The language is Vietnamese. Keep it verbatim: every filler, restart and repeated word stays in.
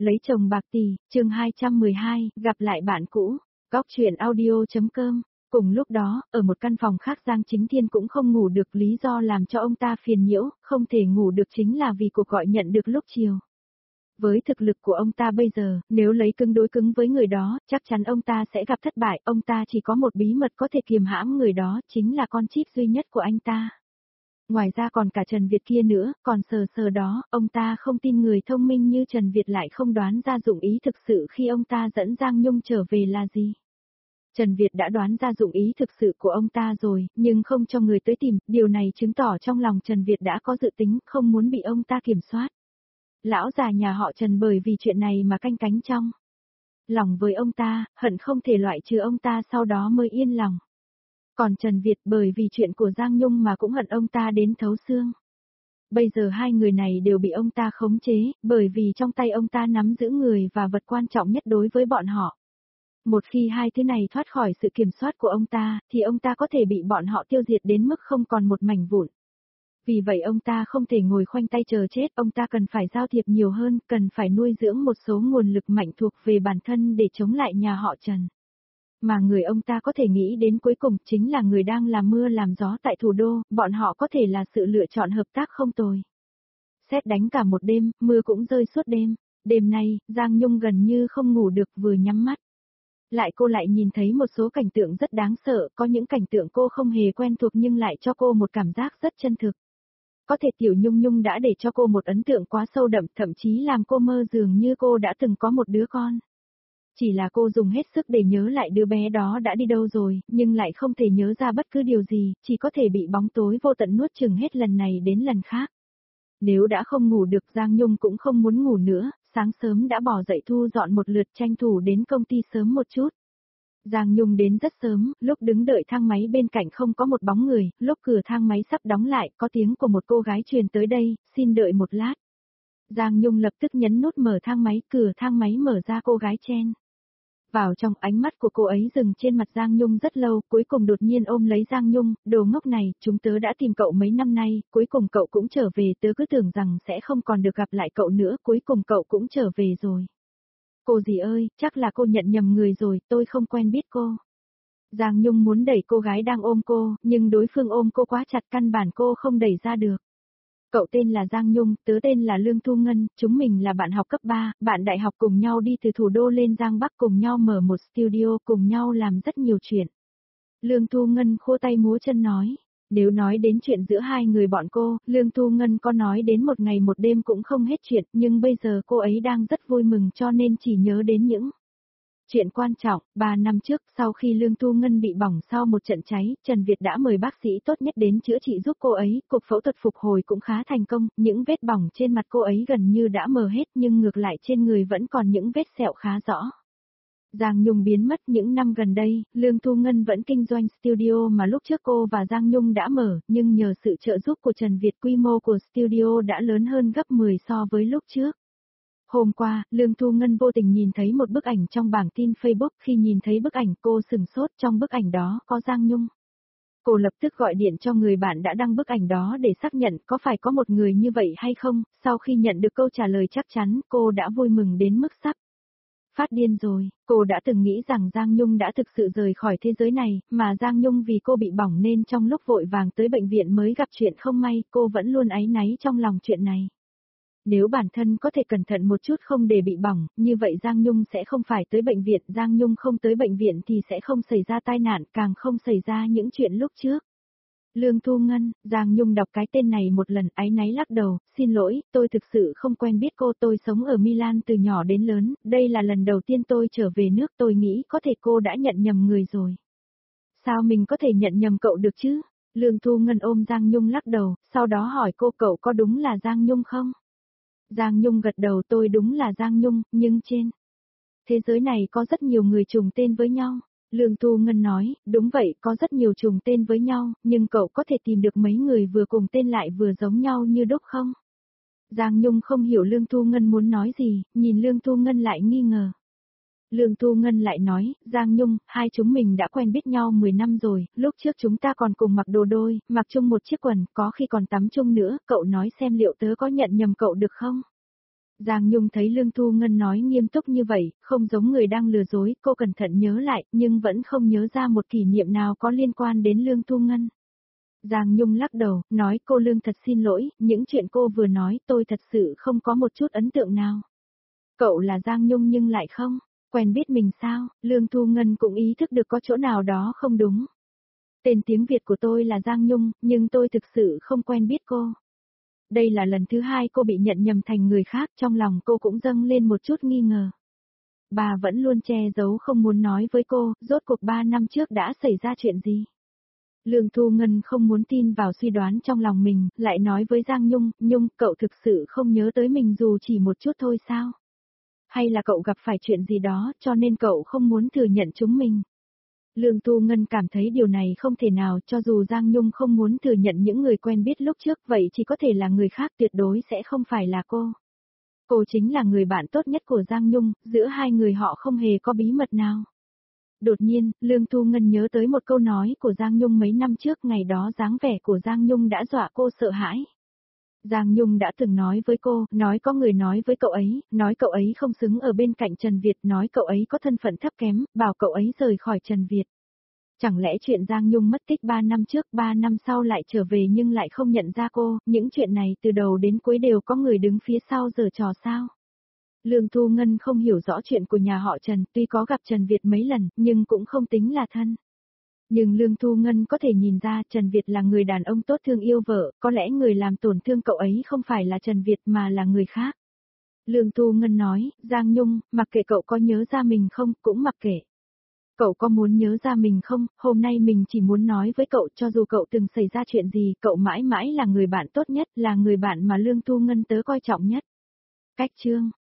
Lấy chồng bạc tỷ, chương hai trăm mười hai, gặp lại bạn cũ, góc chuyện audio.com. Cùng lúc đó, ở một căn phòng khác Giang Chính Thiên cũng không ngủ được, lý do làm cho ông ta phiền nhiễu, không thể ngủ được chính là vì cuộc gọi nhận được lúc chiều. Với thực lực của ông ta bây giờ, nếu lấy cứng đối cứng với người đó, chắc chắn ông ta sẽ gặp thất bại, ông ta chỉ có một bí mật có thể kiềm hãm người đó, chính là con chip duy nhất của anh ta. Ngoài ra còn cả Trần Việt kia nữa, còn sờ sờ đó, ông ta không tin người thông minh như Trần Việt lại không đoán ra dụng ý thực sự khi ông ta dẫn Giang Nhung trở về là gì. Trần Việt đã đoán ra dụng ý thực sự của ông ta rồi, nhưng không cho người tới tìm, điều này chứng tỏ trong lòng Trần Việt đã có dự tính, không muốn bị ông ta kiểm soát. Lão già nhà họ Trần bởi vì chuyện này mà canh cánh trong lòng với ông ta, hận không thể loại trừ ông ta sau đó mới yên lòng. Còn Trần Việt bởi vì chuyện của Giang Nhung mà cũng hận ông ta đến thấu xương. Bây giờ hai người này đều bị ông ta khống chế, bởi vì trong tay ông ta nắm giữ người và vật quan trọng nhất đối với bọn họ. Một khi hai thứ này thoát khỏi sự kiểm soát của ông ta, thì ông ta có thể bị bọn họ tiêu diệt đến mức không còn một mảnh vụn. Vì vậy ông ta không thể ngồi khoanh tay chờ chết, ông ta cần phải giao thiệp nhiều hơn, cần phải nuôi dưỡng một số nguồn lực mạnh thuộc về bản thân để chống lại nhà họ Trần. Mà người ông ta có thể nghĩ đến cuối cùng chính là người đang làm mưa làm gió tại thủ đô, bọn họ có thể là sự lựa chọn hợp tác không tồi. Sét đánh cả một đêm, mưa cũng rơi suốt đêm. Đêm nay, Giang Nhung gần như không ngủ được, vừa nhắm mắt. Lại cô lại nhìn thấy một số cảnh tượng rất đáng sợ, có những cảnh tượng cô không hề quen thuộc nhưng lại cho cô một cảm giác rất chân thực. Có thể Tiểu Nhung Nhung đã để cho cô một ấn tượng quá sâu đậm, thậm chí làm cô mơ dường như cô đã từng có một đứa con. Chỉ là cô dùng hết sức để nhớ lại đứa bé đó đã đi đâu rồi, nhưng lại không thể nhớ ra bất cứ điều gì, chỉ có thể bị bóng tối vô tận nuốt chửng hết lần này đến lần khác. Nếu đã không ngủ được, Giang Nhung cũng không muốn ngủ nữa, sáng sớm đã bỏ dậy thu dọn một lượt, tranh thủ đến công ty sớm một chút. Giang Nhung đến rất sớm, lúc đứng đợi thang máy bên cạnh không có một bóng người, lúc cửa thang máy sắp đóng lại, có tiếng của một cô gái truyền tới đây, xin đợi một lát. Giang Nhung lập tức nhấn nút mở thang máy, cửa thang máy mở ra, cô gái chen vào trong, ánh mắt của cô ấy dừng trên mặt Giang Nhung rất lâu, cuối cùng đột nhiên ôm lấy Giang Nhung, đồ ngốc này, chúng tớ đã tìm cậu mấy năm nay, cuối cùng cậu cũng trở về, tớ cứ tưởng rằng sẽ không còn được gặp lại cậu nữa, cuối cùng cậu cũng trở về rồi. Cô dì ơi, chắc là cô nhận nhầm người rồi, tôi không quen biết cô. Giang Nhung muốn đẩy cô gái đang ôm cô, nhưng đối phương ôm cô quá chặt, căn bản cô không đẩy ra được. Cậu tên là Giang Nhung, tớ tên là Lương Thu Ngân, chúng mình là bạn học cấp ba, bạn đại học, cùng nhau đi từ thủ đô lên Giang Bắc, cùng nhau mở một studio, cùng nhau làm rất nhiều chuyện. Lương Thu Ngân khô tay múa chân nói, nếu nói đến chuyện giữa hai người bọn cô, Lương Thu Ngân có nói đến một ngày một đêm cũng không hết chuyện, nhưng bây giờ cô ấy đang rất vui mừng cho nên chỉ nhớ đến những chuyện quan trọng. Ba năm trước, sau khi Lương Thu Ngân bị bỏng sau một trận cháy, Trần Việt đã mời bác sĩ tốt nhất đến chữa trị giúp cô ấy, cuộc phẫu thuật phục hồi cũng khá thành công, những vết bỏng trên mặt cô ấy gần như đã mờ hết nhưng ngược lại trên người vẫn còn những vết sẹo khá rõ. Giang Nhung biến mất những năm gần đây, Lương Thu Ngân vẫn kinh doanh studio mà lúc trước cô và Giang Nhung đã mở, nhưng nhờ sự trợ giúp của Trần Việt, quy mô của studio đã lớn hơn gấp mười so với lúc trước. Hôm qua, Lương Thu Ngân vô tình nhìn thấy một bức ảnh trong bảng tin Facebook, khi nhìn thấy bức ảnh cô sừng sốt, trong bức ảnh đó có Giang Nhung. Cô lập tức gọi điện cho người bạn đã đăng bức ảnh đó để xác nhận có phải có một người như vậy hay không, sau khi nhận được câu trả lời chắc chắn, cô đã vui mừng đến mức sắp phát điên rồi. Cô đã từng nghĩ rằng Giang Nhung đã thực sự rời khỏi thế giới này, mà Giang Nhung vì cô bị bỏng nên trong lúc vội vàng tới bệnh viện mới gặp chuyện không may, cô vẫn luôn áy náy trong lòng chuyện này. Nếu bản thân có thể cẩn thận một chút không để bị bỏng, như vậy Giang Nhung sẽ không phải tới bệnh viện, Giang Nhung không tới bệnh viện thì sẽ không xảy ra tai nạn, càng không xảy ra những chuyện lúc trước. Lương Thu Ngân, Giang Nhung đọc cái tên này một lần, áy náy lắc đầu, xin lỗi, tôi thực sự không quen biết cô, tôi sống ở Milan từ nhỏ đến lớn, đây là lần đầu tiên tôi trở về nước, tôi nghĩ có thể cô đã nhận nhầm người rồi. Sao mình có thể nhận nhầm cậu được chứ? Lương Thu Ngân ôm Giang Nhung lắc đầu, sau đó hỏi cô, cậu có đúng là Giang Nhung không? Giang Nhung gật đầu, tôi đúng là Giang Nhung, nhưng trên thế giới này có rất nhiều người trùng tên với nhau. Lương Thu Ngân nói, đúng vậy, có rất nhiều trùng tên với nhau, nhưng cậu có thể tìm được mấy người vừa cùng tên lại vừa giống nhau như đúc không? Giang Nhung không hiểu Lương Thu Ngân muốn nói gì, nhìn Lương Thu Ngân lại nghi ngờ. Lương Thu Ngân lại nói, Giang Nhung, hai chúng mình đã quen biết nhau mười năm rồi, lúc trước chúng ta còn cùng mặc đồ đôi, mặc chung một chiếc quần, có khi còn tắm chung nữa, cậu nói xem liệu tớ có nhận nhầm cậu được không? Giang Nhung thấy Lương Thu Ngân nói nghiêm túc như vậy, không giống người đang lừa dối, cô cẩn thận nhớ lại, nhưng vẫn không nhớ ra một kỷ niệm nào có liên quan đến Lương Thu Ngân. Giang Nhung lắc đầu, nói cô Lương thật xin lỗi, những chuyện cô vừa nói tôi thật sự không có một chút ấn tượng nào. Cậu là Giang Nhung nhưng lại không, quen biết mình sao, Lương Thu Ngân cũng ý thức được có chỗ nào đó không đúng. Tên tiếng Việt của tôi là Giang Nhung, nhưng tôi thực sự không quen biết cô. Đây là lần thứ hai cô bị nhận nhầm thành người khác, trong lòng cô cũng dâng lên một chút nghi ngờ. Bà vẫn luôn che giấu không muốn nói với cô, rốt cuộc ba năm trước đã xảy ra chuyện gì. Lương Thu Ngân không muốn tin vào suy đoán trong lòng mình, lại nói với Giang Nhung, Nhung, cậu thực sự không nhớ tới mình dù chỉ một chút thôi sao? Hay là cậu gặp phải chuyện gì đó, cho nên cậu không muốn thừa nhận chúng mình? Lương Thu Ngân cảm thấy điều này không thể nào, cho dù Giang Nhung không muốn thừa nhận những người quen biết lúc trước, vậy chỉ có thể là người khác, tuyệt đối sẽ không phải là cô. Cô chính là người bạn tốt nhất của Giang Nhung, giữa hai người họ không hề có bí mật nào. Đột nhiên, Lương Thu Ngân nhớ tới một câu nói của Giang Nhung mấy năm trước, ngày đó dáng vẻ của Giang Nhung đã dọa cô sợ hãi. Giang Nhung đã từng nói với cô, nói có người nói với cậu ấy, nói cậu ấy không xứng ở bên cạnh Trần Việt, nói cậu ấy có thân phận thấp kém, bảo cậu ấy rời khỏi Trần Việt. Chẳng lẽ chuyện Giang Nhung mất tích ba năm trước, ba năm sau lại trở về nhưng lại không nhận ra cô, những chuyện này từ đầu đến cuối đều có người đứng phía sau giở trò sao? Lương Thu Ngân không hiểu rõ chuyện của nhà họ Trần, tuy có gặp Trần Việt mấy lần, nhưng cũng không tính là thân. Nhưng Lương Thu Ngân có thể nhìn ra Trần Việt là người đàn ông tốt thương yêu vợ, có lẽ người làm tổn thương cậu ấy không phải là Trần Việt mà là người khác. Lương Thu Ngân nói, Giang Nhung, mặc kệ cậu có nhớ ra mình không, cũng mặc kệ. Cậu có muốn nhớ ra mình không, hôm nay mình chỉ muốn nói với cậu, cho dù cậu từng xảy ra chuyện gì, cậu mãi mãi là người bạn tốt nhất, là người bạn mà Lương Thu Ngân tớ coi trọng nhất. Cách chương